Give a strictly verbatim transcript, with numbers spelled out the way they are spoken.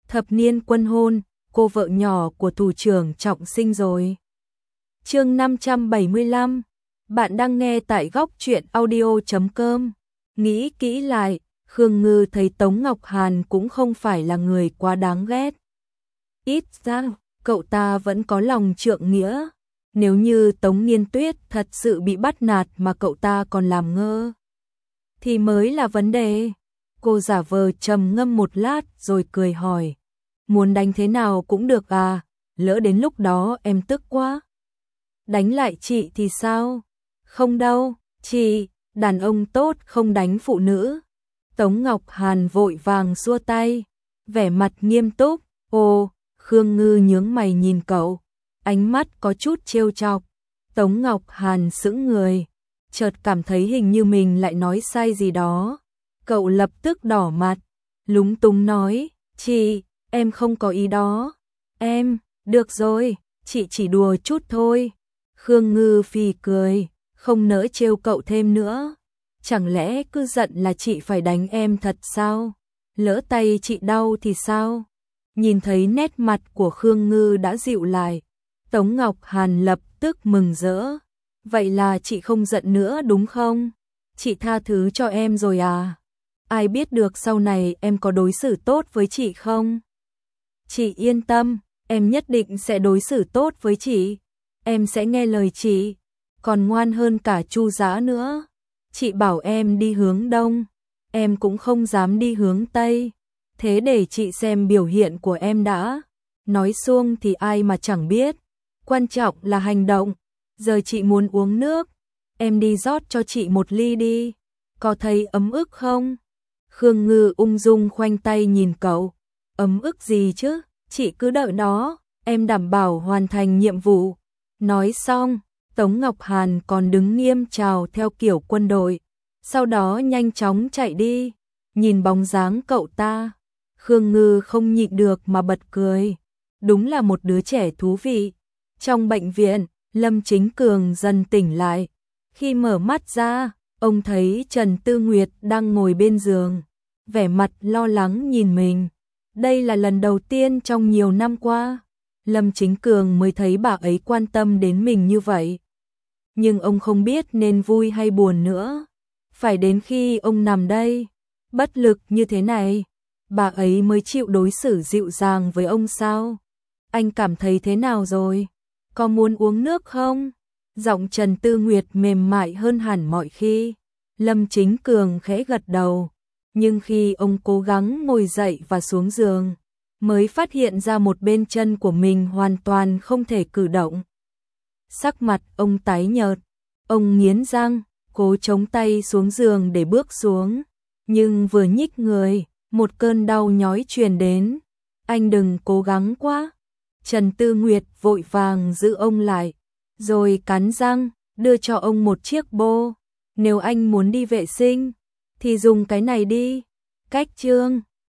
Thập niên quân hôn, cô vợ nhỏ của thủ trưởng Trọng Sinh rồi. Chương năm trăm bảy mươi lăm. Bạn đang nghe tại góc truyện audio chấm com. Nghĩ kỹ lại, Khương Ngư thấy Tống Ngọc Hàn cũng không phải là người quá đáng ghét. Ít ra, cậu ta vẫn có lòng trượng nghĩa. Nếu như Tống Niên Tuyết thật sự bị bắt nạt mà cậu ta còn làm ngơ, thì mới là vấn đề. Cô giả vờ trầm ngâm một lát rồi cười hỏi. Muốn đánh thế nào cũng được à, lỡ đến lúc đó em tức quá. Đánh lại chị thì sao? Không đâu, chị, đàn ông tốt không đánh phụ nữ. Tống Ngọc Hàn vội vàng xua tay, vẻ mặt nghiêm túc. Ồ, Khương Ngư nhướng mày nhìn cậu, ánh mắt có chút trêu chọc. Tống Ngọc Hàn sững người, chợt cảm thấy hình như mình lại nói sai gì đó. Cậu lập tức đỏ mặt, lúng túng nói, chị, em không có ý đó. Em, được rồi, chị chỉ đùa chút thôi. Khương Ngư phì cười, không nỡ trêu cậu thêm nữa. Chẳng lẽ cứ giận là chị phải đánh em thật sao? Lỡ tay chị đau thì sao? Nhìn thấy nét mặt của Khương Ngư đã dịu lại, Tống Ngọc Hàn lập tức mừng rỡ. Vậy là chị không giận nữa đúng không? Chị tha thứ cho em rồi à? Ai biết được sau này em có đối xử tốt với chị không? Chị yên tâm, em nhất định sẽ đối xử tốt với chị. Em sẽ nghe lời chị, còn ngoan hơn cả Chu Dã nữa. Chị bảo em đi hướng đông, em cũng không dám đi hướng tây. Thế để chị xem biểu hiện của em đã. Nói suông thì ai mà chẳng biết, quan trọng là hành động. Giờ chị muốn uống nước, em đi rót cho chị một ly đi. Có thấy ấm ức không? Khương Ngư ung dung khoanh tay nhìn cậu. Ấm ức gì chứ, chị cứ đợi đó, em đảm bảo hoàn thành nhiệm vụ. Nói xong, Tống Ngọc Hàn còn đứng nghiêm chào theo kiểu quân đội, sau đó nhanh chóng chạy đi. Nhìn bóng dáng cậu ta, Khương Ngư không nhịn được mà bật cười. Đúng là một đứa trẻ thú vị. Trong bệnh viện, Lâm Chính Cường dần tỉnh lại. Khi mở mắt ra, ông thấy Trần Tư Nguyệt đang ngồi bên giường, vẻ mặt lo lắng nhìn mình. Đây là lần đầu tiên trong nhiều năm qua, Lâm Chính Cường mới thấy bà ấy quan tâm đến mình như vậy. Nhưng ông không biết nên vui hay buồn nữa. Phải đến khi ông nằm đây, bất lực như thế này, bà ấy mới chịu đối xử dịu dàng với ông sao? Anh cảm thấy thế nào rồi? Có muốn uống nước không? Giọng Trần Tư Nguyệt mềm mại hơn hẳn mọi khi. Lâm Chính Cường khẽ gật đầu. Nhưng khi ông cố gắng ngồi dậy và xuống giường, mới phát hiện ra một bên chân của mình hoàn toàn không thể cử động. Sắc mặt ông tái nhợt, ông nghiến răng, cố chống tay xuống giường để bước xuống. Nhưng vừa nhích người, một cơn đau nhói truyền đến. Anh đừng cố gắng quá. Trần Tư Nguyệt vội vàng giữ ông lại, rồi cắn răng, đưa cho ông một chiếc bô. Nếu anh muốn đi vệ sinh, thì dùng cái này đi. Cách chương